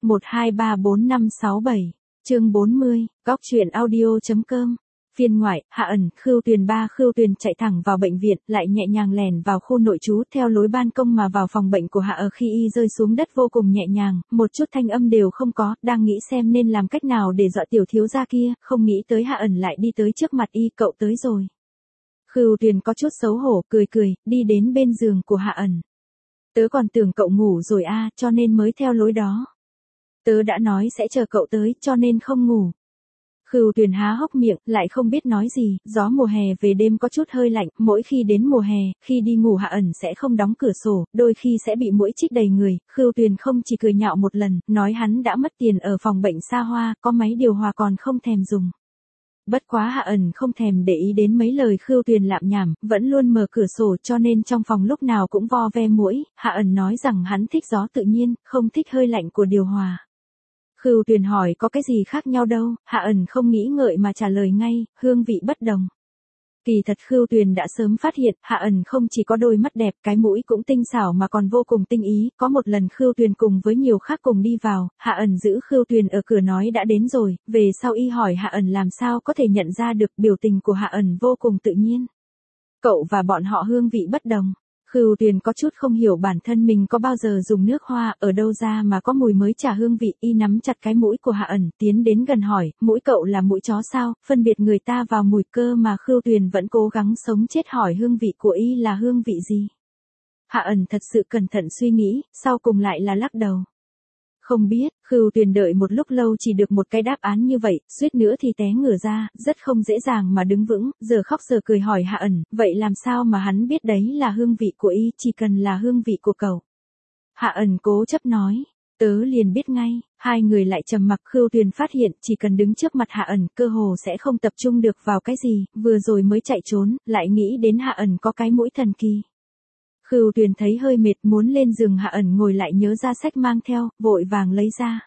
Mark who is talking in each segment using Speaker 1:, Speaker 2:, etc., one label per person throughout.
Speaker 1: 1234567, chương 40, góc truyện audio.com. Phiên ngoại, Hạ ẩn, Khưu Tuyền chạy thẳng vào bệnh viện, lại nhẹ nhàng lèn vào khu nội trú theo lối ban công mà vào phòng bệnh của Hạ ở khi y rơi xuống đất vô cùng nhẹ nhàng, một chút thanh âm đều không có, đang nghĩ xem nên làm cách nào để dọa tiểu thiếu gia kia, không nghĩ tới Hạ ẩn lại đi tới trước mặt y, cậu tới rồi. Khưu Tuyền có chút xấu hổ, cười, đi đến bên giường của Hạ ẩn. Tớ còn tưởng cậu ngủ rồi cho nên mới theo lối đó. Tớ đã nói sẽ chờ cậu tới, cho nên không ngủ. Khưu Tuyền há hốc miệng, lại không biết nói gì, gió mùa hè về đêm có chút hơi lạnh, mỗi khi đến mùa hè, khi đi ngủ Hạ ẩn sẽ không đóng cửa sổ, đôi khi sẽ bị muỗi chích đầy người, Khưu Tuyền không chỉ cười nhạo một lần, nói hắn đã mất tiền ở phòng bệnh xa hoa, có máy điều hòa còn không thèm dùng. Bất quá Hạ ẩn không thèm để ý đến mấy lời Khưu Tuyền lạm nhảm, vẫn luôn mở cửa sổ cho nên trong phòng lúc nào cũng vo ve muỗi, Hạ ẩn nói rằng hắn thích gió tự nhiên, không thích hơi lạnh của điều hòa. Khưu Tuyền hỏi có cái gì khác nhau đâu, Hạ ẩn không nghĩ ngợi mà trả lời ngay, hương vị bất đồng. Kỳ thật Khưu Tuyền đã sớm phát hiện, Hạ ẩn không chỉ có đôi mắt đẹp, cái mũi cũng tinh xảo mà còn vô cùng tinh ý, có một lần Khưu Tuyền cùng với nhiều khác cùng đi vào, Hạ ẩn giữ Khưu Tuyền ở cửa nói đã đến rồi, về sau y hỏi Hạ ẩn làm sao có thể nhận ra được, biểu tình của Hạ ẩn vô cùng tự nhiên. Cậu và bọn họ hương vị bất đồng. Khưu Tuyền có chút không hiểu bản thân mình có bao giờ dùng nước hoa ở đâu ra mà có mùi mới trả hương vị, y nắm chặt cái mũi của Hạ ẩn, tiến đến gần hỏi, mũi cậu là mũi chó sao, phân biệt người ta vào mùi cơ mà Khưu Tuyền vẫn cố gắng sống chết hỏi hương vị của y là hương vị gì. Hạ ẩn thật sự cẩn thận suy nghĩ, sau cùng lại là lắc đầu. Không biết, Khưu Tuyền đợi một lúc lâu chỉ được một cái đáp án như vậy, suýt nữa thì té ngửa ra, rất không dễ dàng mà đứng vững, giờ khóc giờ cười hỏi Hạ ẩn, vậy làm sao mà hắn biết đấy là hương vị của y, chỉ cần là hương vị của cậu. Hạ ẩn cố chấp nói, tớ liền biết ngay, hai người lại trầm mặc. Khưu Tuyền phát hiện chỉ cần đứng trước mặt Hạ ẩn cơ hồ sẽ không tập trung được vào cái gì, vừa rồi mới chạy trốn, lại nghĩ đến Hạ ẩn có cái mũi thần kỳ. Khưu Tuyền thấy hơi mệt muốn lên giường, Hạ ẩn ngồi lại nhớ ra sách mang theo, vội vàng lấy ra.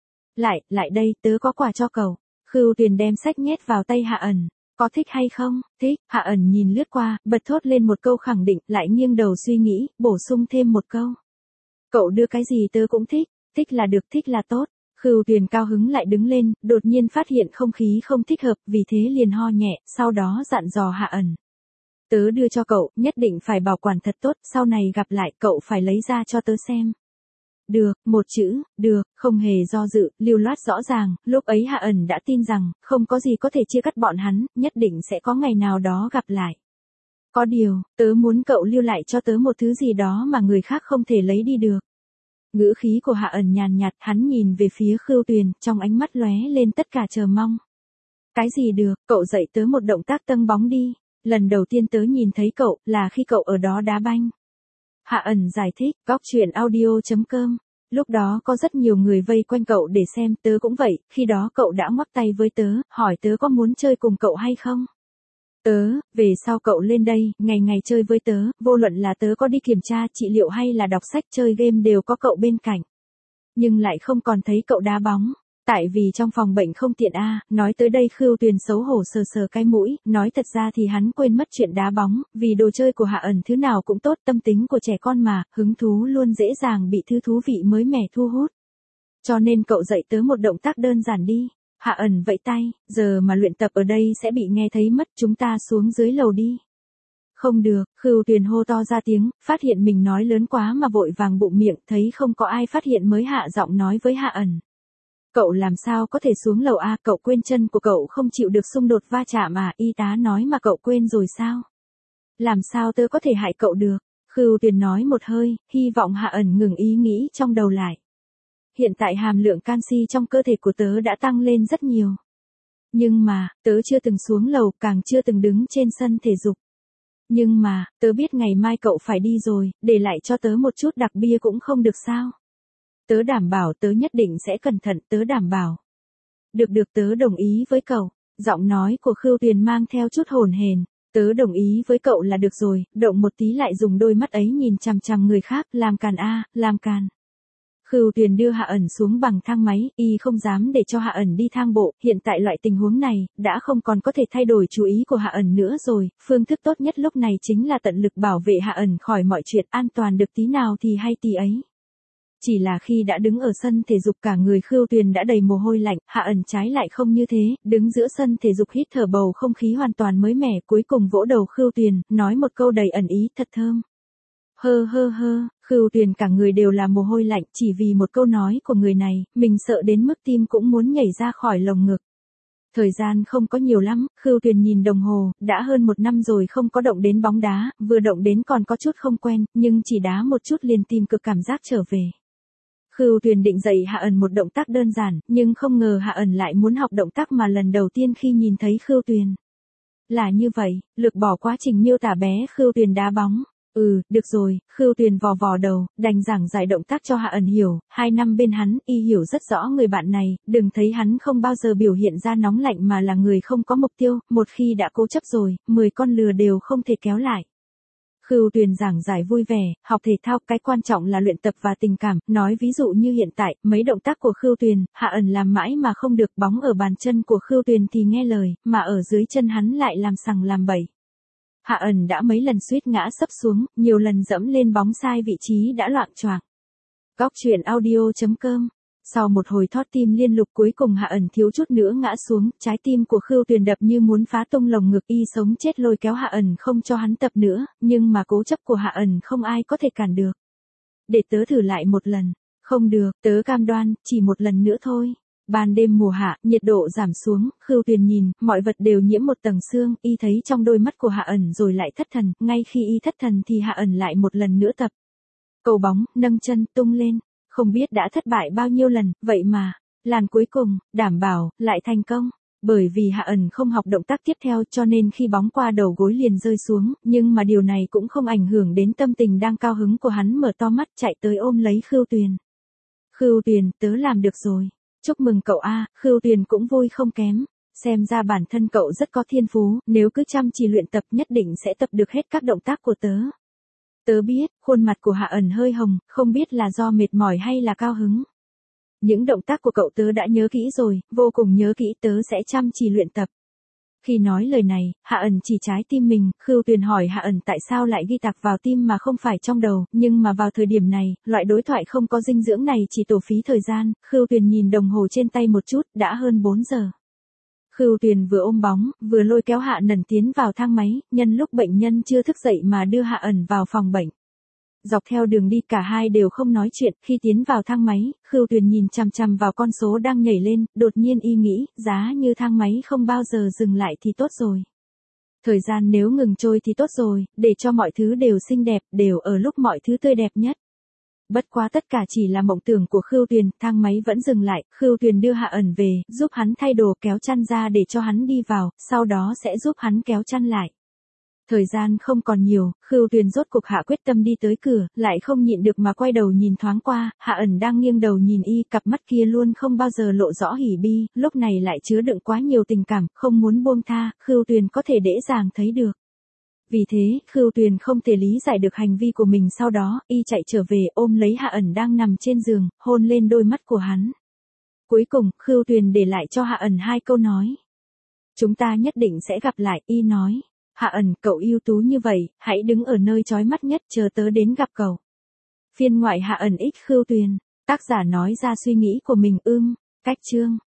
Speaker 1: Lại đây, tớ có quà cho cậu. Khưu Tuyền đem sách nhét vào tay Hạ ẩn. Có thích hay không? Thích. Hạ ẩn nhìn lướt qua, bật thốt lên một câu khẳng định, lại nghiêng đầu suy nghĩ, bổ sung thêm một câu. Cậu đưa cái gì tớ cũng thích, thích là được, thích là tốt. Khưu Tuyền cao hứng lại đứng lên, đột nhiên phát hiện không khí không thích hợp, vì thế liền ho nhẹ, sau đó dặn dò Hạ ẩn. Tớ đưa cho cậu, nhất định phải bảo quản thật tốt, sau này gặp lại cậu phải lấy ra cho tớ xem. Được, một chữ, được, không hề do dự, lưu loát rõ ràng, lúc ấy Hạ ẩn đã tin rằng, không có gì có thể chia cắt bọn hắn, nhất định sẽ có ngày nào đó gặp lại. Có điều, tớ muốn cậu lưu lại cho tớ một thứ gì đó mà người khác không thể lấy đi được. Ngữ khí của Hạ ẩn nhàn nhạt, hắn nhìn về phía Khưu Tuyền, trong ánh mắt lóe lên tất cả chờ mong. Cái gì được, cậu dạy tớ một động tác tâng bóng đi. Lần đầu tiên tớ nhìn thấy cậu, là khi cậu ở đó đá banh. Hạ ẩn giải thích, góc truyện audio.com. Lúc đó có rất nhiều người vây quanh cậu để xem, tớ cũng vậy, khi đó cậu đã ngoắc tay với tớ, hỏi tớ có muốn chơi cùng cậu hay không. Về sau cậu lên đây, ngày ngày chơi với tớ, vô luận là tớ có đi kiểm tra, trị liệu hay là đọc sách chơi game đều có cậu bên cạnh. Nhưng lại không còn thấy cậu đá bóng. Tại vì trong phòng bệnh không tiện nói tới đây Khưu Tuyền xấu hổ sờ cái mũi, nói thật ra thì hắn quên mất chuyện đá bóng, vì đồ chơi của Hạ ẩn thứ nào cũng tốt, tâm tính của trẻ con mà, hứng thú luôn dễ dàng bị thứ thú vị mới mẻ thu hút. Cho nên cậu dạy tớ một động tác đơn giản đi. Hạ ẩn vẫy tay, giờ mà luyện tập ở đây sẽ bị nghe thấy mất, chúng ta xuống dưới lầu đi. Không được, Khưu Tuyền hô to ra tiếng, phát hiện mình nói lớn quá mà vội vàng bụm miệng, thấy không có ai phát hiện mới hạ giọng nói với Hạ ẩn. Cậu làm sao có thể xuống lầu cậu quên chân của cậu không chịu được xung đột va chạm y tá nói mà cậu quên rồi sao? Làm sao tớ có thể hại cậu được? Khưu Tuyền nói một hơi, hy vọng Hạ ẩn ngừng ý nghĩ trong đầu lại. Hiện tại hàm lượng canxi trong cơ thể của tớ đã tăng lên rất nhiều. Nhưng mà, tớ chưa từng xuống lầu, càng chưa từng đứng trên sân thể dục. Nhưng mà, tớ biết ngày mai cậu phải đi rồi, để lại cho tớ một chút đặc bia cũng không được sao? Tớ đảm bảo tớ nhất định sẽ cẩn thận, tớ đảm bảo. Được tớ đồng ý với cậu. Giọng nói của Khưu Tuyền mang theo chút hồn hển. Tớ đồng ý với cậu là được rồi, động một tí lại dùng đôi mắt ấy nhìn chằm chằm người khác, làm càn làm càn. Khưu Tuyền đưa Hạ ẩn xuống bằng thang máy, y không dám để cho Hạ ẩn đi thang bộ, hiện tại loại tình huống này, đã không còn có thể thay đổi chú ý của Hạ ẩn nữa rồi, phương thức tốt nhất lúc này chính là tận lực bảo vệ Hạ ẩn khỏi mọi chuyện, an toàn được tí nào thì hay tí ấy. Chỉ là khi đã đứng ở sân thể dục cả người Khưu Tuyền đã đầy mồ hôi lạnh, Hạ Ẩn trái lại không như thế, đứng giữa sân thể dục hít thở bầu không khí hoàn toàn mới mẻ, cuối cùng vỗ đầu Khưu Tuyền, nói một câu đầy ẩn ý, thật thơm. Hơ hơ hơ, Khưu Tuyền cả người đều là mồ hôi lạnh, chỉ vì một câu nói của người này, mình sợ đến mức tim cũng muốn nhảy ra khỏi lồng ngực. Thời gian không có nhiều lắm, Khưu Tuyền nhìn đồng hồ, đã hơn 1 năm rồi không có động đến bóng đá, vừa động đến còn có chút không quen, nhưng chỉ đá một chút liền tìm cực cảm giác trở về. Khưu Tuyền định dạy Hạ Ẩn một động tác đơn giản, nhưng không ngờ Hạ Ẩn lại muốn học động tác mà lần đầu tiên khi nhìn thấy Khưu Tuyền. Là như vậy, lược bỏ quá trình miêu tả bé Khưu Tuyền đá bóng. Được rồi, Khưu Tuyền vò vò đầu, đành giảng giải động tác cho Hạ Ẩn hiểu, 2 năm bên hắn, y hiểu rất rõ người bạn này, đừng thấy hắn không bao giờ biểu hiện ra nóng lạnh mà là người không có mục tiêu, một khi đã cố chấp rồi, 10 con lừa đều không thể kéo lại. Khưu Tuyền giảng giải vui vẻ, học thể thao, cái quan trọng là luyện tập và tình cảm, nói ví dụ như hiện tại, mấy động tác của Khưu Tuyền, Hạ Ẩn làm mãi mà không được, bóng ở bàn chân của Khưu Tuyền thì nghe lời, mà ở dưới chân hắn lại làm sằng làm bậy. Hạ Ẩn đã mấy lần suýt ngã sấp xuống, nhiều lần dẫm lên bóng sai vị trí đã loạng choạng. Góc truyện audio.com. Sau một hồi thót tim liên lục cuối cùng Hạ Ẩn thiếu chút nữa ngã xuống, trái tim của Khưu Tuyền đập như muốn phá tung lồng ngực, y sống chết lôi kéo Hạ Ẩn không cho hắn tập nữa, nhưng mà cố chấp của Hạ Ẩn không ai có thể cản được. Để tớ thử lại một lần. Không được, tớ cam đoan, chỉ một lần nữa thôi. Ban đêm mùa hạ, nhiệt độ giảm xuống, Khưu Tuyền nhìn, mọi vật đều nhiễm một tầng sương, y thấy trong đôi mắt của Hạ Ẩn rồi lại thất thần, ngay khi y thất thần thì Hạ Ẩn lại một lần nữa tập. Cầu bóng, nâng chân, tung lên, không biết đã thất bại bao nhiêu lần, vậy mà, làn cuối cùng, đảm bảo, lại thành công. Bởi vì Hạ Ẩn không học động tác tiếp theo cho nên khi bóng qua đầu gối liền rơi xuống, nhưng mà điều này cũng không ảnh hưởng đến tâm tình đang cao hứng của hắn, mở to mắt chạy tới ôm lấy Khưu Tuyền. Khưu Tuyền, tớ làm được rồi. Chúc mừng cậu a, Khưu Tuyền cũng vui không kém. Xem ra bản thân cậu rất có thiên phú, nếu cứ chăm chỉ luyện tập nhất định sẽ tập được hết các động tác của tớ. Tớ biết, khuôn mặt của Hạ Ẩn hơi hồng, không biết là do mệt mỏi hay là cao hứng. Những động tác của cậu tớ đã nhớ kỹ rồi, vô cùng nhớ kỹ, tớ sẽ chăm chỉ luyện tập. Khi nói lời này, Hạ Ẩn chỉ trái tim mình, Khưu Tuyền hỏi Hạ Ẩn tại sao lại ghi tạc vào tim mà không phải trong đầu, nhưng mà vào thời điểm này, loại đối thoại không có dinh dưỡng này chỉ tổ phí thời gian, Khưu Tuyền nhìn đồng hồ trên tay một chút, đã hơn 4 giờ. Khưu Tuyền vừa ôm bóng, vừa lôi kéo Hạ Ẩn tiến vào thang máy, nhân lúc bệnh nhân chưa thức dậy mà đưa Hạ Ẩn vào phòng bệnh. Dọc theo đường đi cả hai đều không nói chuyện, khi tiến vào thang máy, Khưu Tuyền nhìn chằm chằm vào con số đang nhảy lên, đột nhiên y nghĩ, giá như thang máy không bao giờ dừng lại thì tốt rồi. Thời gian nếu ngừng trôi thì tốt rồi, để cho mọi thứ đều xinh đẹp, đều ở lúc mọi thứ tươi đẹp nhất. Bất quá tất cả chỉ là mộng tưởng của Khưu Tuyền, thang máy vẫn dừng lại, Khưu Tuyền đưa Hạ Ẩn về, giúp hắn thay đồ, kéo chăn ra để cho hắn đi vào, sau đó sẽ giúp hắn kéo chăn lại. Thời gian không còn nhiều, Khưu Tuyền rốt cuộc hạ quyết tâm đi tới cửa, lại không nhịn được mà quay đầu nhìn thoáng qua, Hạ Ẩn đang nghiêng đầu nhìn y, cặp mắt kia luôn không bao giờ lộ rõ hỉ bi, lúc này lại chứa đựng quá nhiều tình cảm, không muốn buông tha, Khưu Tuyền có thể dễ dàng thấy được. Vì thế, Khưu Tuyền không thể lý giải được hành vi của mình, sau đó, y chạy trở về ôm lấy Hạ Ẩn đang nằm trên giường, hôn lên đôi mắt của hắn. Cuối cùng, Khưu Tuyền để lại cho Hạ Ẩn 2 câu nói. Chúng ta nhất định sẽ gặp lại, y nói. Hạ Ẩn, cậu ưu tú như vậy, hãy đứng ở nơi chói mắt nhất chờ tớ đến gặp cậu. Phiên ngoại Hạ Ẩn x Khưu Tuyền, tác giả nói ra suy nghĩ của mình. Cách chương.